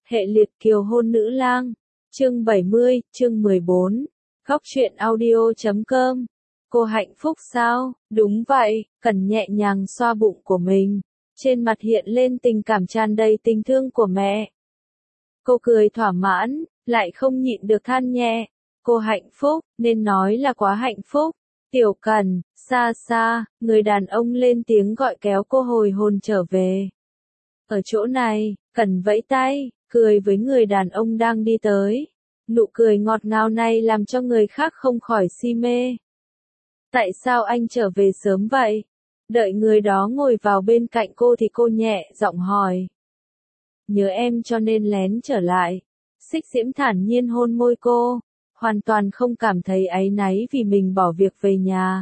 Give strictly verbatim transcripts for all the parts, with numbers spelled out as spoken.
Hệ liệt kiều hôn nữ lang. Chương bảy mươi, chương mười bốn. Góc truyện audio chấm com. Cô hạnh phúc sao? Đúng vậy, Cần nhẹ nhàng xoa bụng của mình. Trên mặt hiện lên tình cảm tràn đầy tình thương của mẹ. Cô cười thỏa mãn, lại không nhịn được than nhẹ. Cô hạnh phúc, nên nói là quá hạnh phúc. Tiểu Cần, xa xa, người đàn ông lên tiếng gọi kéo cô hồi hồn trở về. Ở chỗ này, Cần vẫy tay, cười với người đàn ông đang đi tới. Nụ cười ngọt ngào này làm cho người khác không khỏi si mê. Tại sao anh trở về sớm vậy? Đợi người đó ngồi vào bên cạnh cô thì cô nhẹ giọng hỏi. Nhớ em cho nên lén trở lại. Xích Diễm thản nhiên hôn môi cô, hoàn toàn không cảm thấy áy náy vì mình bỏ việc về nhà.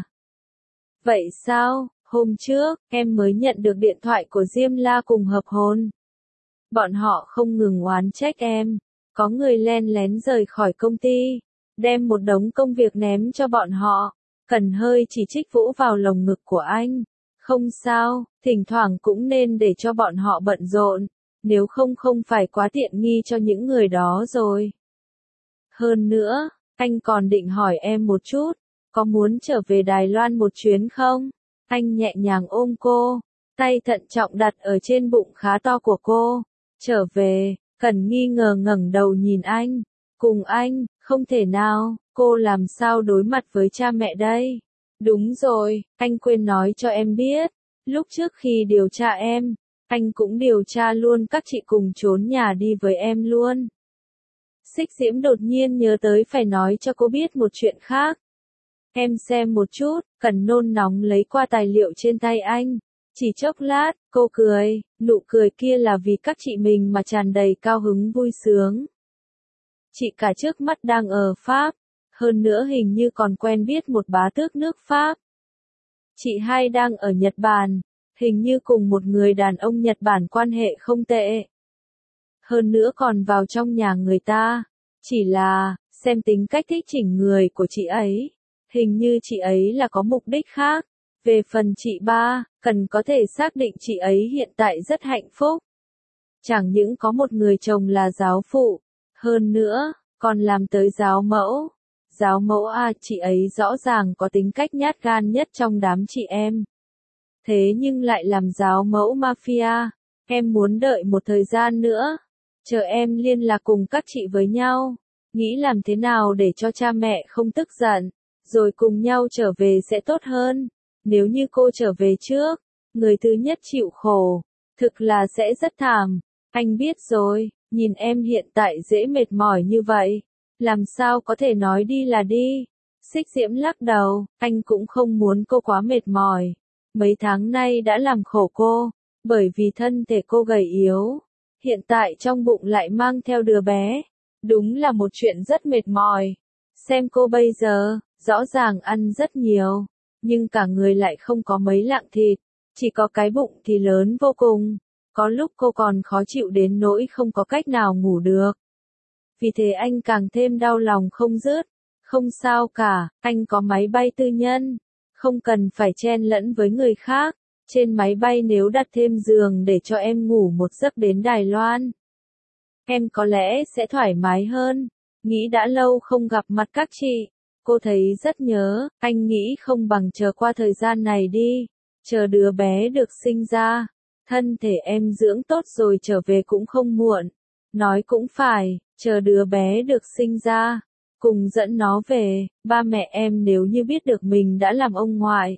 Vậy sao, hôm trước, em mới nhận được điện thoại của Diêm La cùng hợp hôn. Bọn họ không ngừng oán trách em, có người len lén rời khỏi công ty, đem một đống công việc ném cho bọn họ. Cần hơi chỉ trích vỗ vào lồng ngực của anh. Không sao, thỉnh thoảng cũng nên để cho bọn họ bận rộn, nếu không không phải quá tiện nghi cho những người đó rồi. Hơn nữa, anh còn định hỏi em một chút, có muốn trở về Đài Loan một chuyến không? Anh nhẹ nhàng ôm cô, tay thận trọng đặt ở trên bụng khá to của cô. Trở về, Cần nghi ngờ ngẩng đầu nhìn anh. Cùng anh, không thể nào, cô làm sao đối mặt với cha mẹ đây? Đúng rồi, anh quên nói cho em biết, lúc trước khi điều tra em, anh cũng điều tra luôn các chị cùng trốn nhà đi với em luôn. Xích Diễm đột nhiên nhớ tới phải nói cho cô biết một chuyện khác. Em xem một chút, Cần nôn nóng lấy qua tài liệu trên tay anh. Chỉ chốc lát, cô cười, nụ cười kia là vì các chị mình mà tràn đầy cao hứng vui sướng. Chị cả trước mắt đang ở Pháp, hơn nữa hình như còn quen biết một bá tước nước Pháp. Chị hai đang ở Nhật Bản, hình như cùng một người đàn ông Nhật Bản quan hệ không tệ. Hơn nữa còn vào trong nhà người ta, chỉ là, xem tính cách thích chỉnh người của chị ấy, hình như chị ấy là có mục đích khác. Về phần chị ba, Cần có thể xác định chị ấy hiện tại rất hạnh phúc. Chẳng những có một người chồng là giáo phụ, hơn nữa, còn làm tới giáo mẫu. Giáo mẫu à, chị ấy rõ ràng có tính cách nhát gan nhất trong đám chị em. Thế nhưng lại làm giáo mẫu mafia. Em muốn đợi một thời gian nữa, chờ em liên lạc cùng các chị với nhau, nghĩ làm thế nào để cho cha mẹ không tức giận, rồi cùng nhau trở về sẽ tốt hơn. Nếu như cô trở về trước, người thứ nhất chịu khổ, thực là sẽ rất thảm. Anh biết rồi, nhìn em hiện tại dễ mệt mỏi như vậy, làm sao có thể nói đi là đi. Xích Diễm lắc đầu, anh cũng không muốn cô quá mệt mỏi. Mấy tháng nay đã làm khổ cô, bởi vì thân thể cô gầy yếu, hiện tại trong bụng lại mang theo đứa bé. Đúng là một chuyện rất mệt mỏi. Xem cô bây giờ, rõ ràng ăn rất nhiều, nhưng cả người lại không có mấy lạng thịt, chỉ có cái bụng thì lớn vô cùng. Có lúc cô còn khó chịu đến nỗi không có cách nào ngủ được. Vì thế anh càng thêm đau lòng không dứt. Không sao cả, anh có máy bay tư nhân, không cần phải chen lẫn với người khác. Trên máy bay nếu đặt thêm giường để cho em ngủ một giấc đến Đài Loan, em có lẽ sẽ thoải mái hơn. Nghĩ đã lâu không gặp mặt các chị, cô thấy rất nhớ. Anh nghĩ không bằng chờ qua thời gian này đi, chờ đứa bé được sinh ra, thân thể em dưỡng tốt rồi trở về cũng không muộn. Nói cũng phải, chờ đứa bé được sinh ra, cùng dẫn nó về. Ba mẹ em nếu như biết được mình đã làm ông ngoại,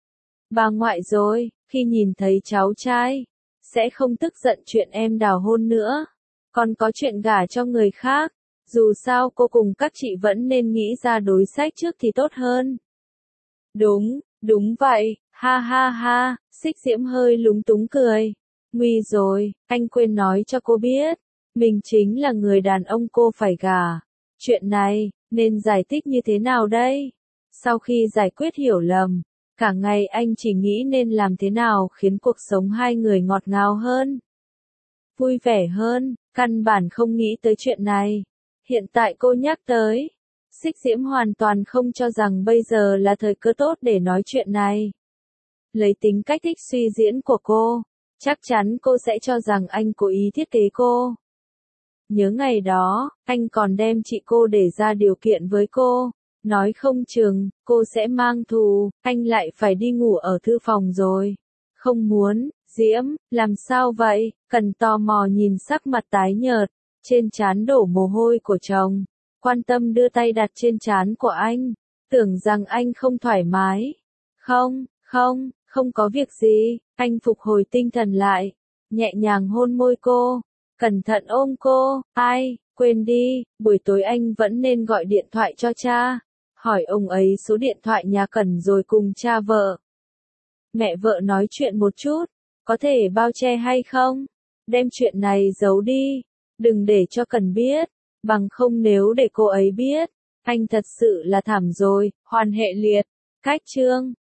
bà ngoại rồi, khi nhìn thấy cháu trai, sẽ không tức giận chuyện em đào hôn nữa, còn có chuyện gả cho người khác. Dù sao cô cùng các chị vẫn nên nghĩ ra đối sách trước thì tốt hơn. Đúng, đúng vậy, ha ha ha. Xích Diễm hơi lúng túng cười. Nguy rồi, anh quên nói cho cô biết, mình chính là người đàn ông cô phải gả. Chuyện này, nên giải thích như thế nào đây? Sau khi giải quyết hiểu lầm, cả ngày anh chỉ nghĩ nên làm thế nào khiến cuộc sống hai người ngọt ngào hơn, vui vẻ hơn, căn bản không nghĩ tới chuyện này. Hiện tại cô nhắc tới, Xích Diễm hoàn toàn không cho rằng bây giờ là thời cơ tốt để nói chuyện này. Lấy tính cách thích suy diễn của cô, chắc chắn cô sẽ cho rằng anh cố ý thiết kế cô. Nhớ ngày đó, anh còn đem chị cô để ra điều kiện với cô. Nói không chừng, cô sẽ mang thù, anh lại phải đi ngủ ở thư phòng rồi. Không muốn, Diễm, làm sao vậy? Cần tò mò nhìn sắc mặt tái nhợt, trên trán đổ mồ hôi của chồng. Quan tâm đưa tay đặt trên trán của anh, tưởng rằng anh không thoải mái. Không, không, không có việc gì, anh phục hồi tinh thần lại, nhẹ nhàng hôn môi cô, cẩn thận ôm cô, ai, quên đi, buổi tối anh vẫn nên gọi điện thoại cho cha, hỏi ông ấy số điện thoại nhà Cẩn rồi cùng cha vợ. Mẹ vợ nói chuyện một chút, có thể bao che hay không? Đem chuyện này giấu đi, đừng để cho Cẩn biết, bằng không nếu để cô ấy biết, anh thật sự là thảm rồi, hoàn hệ liệt. Cách chương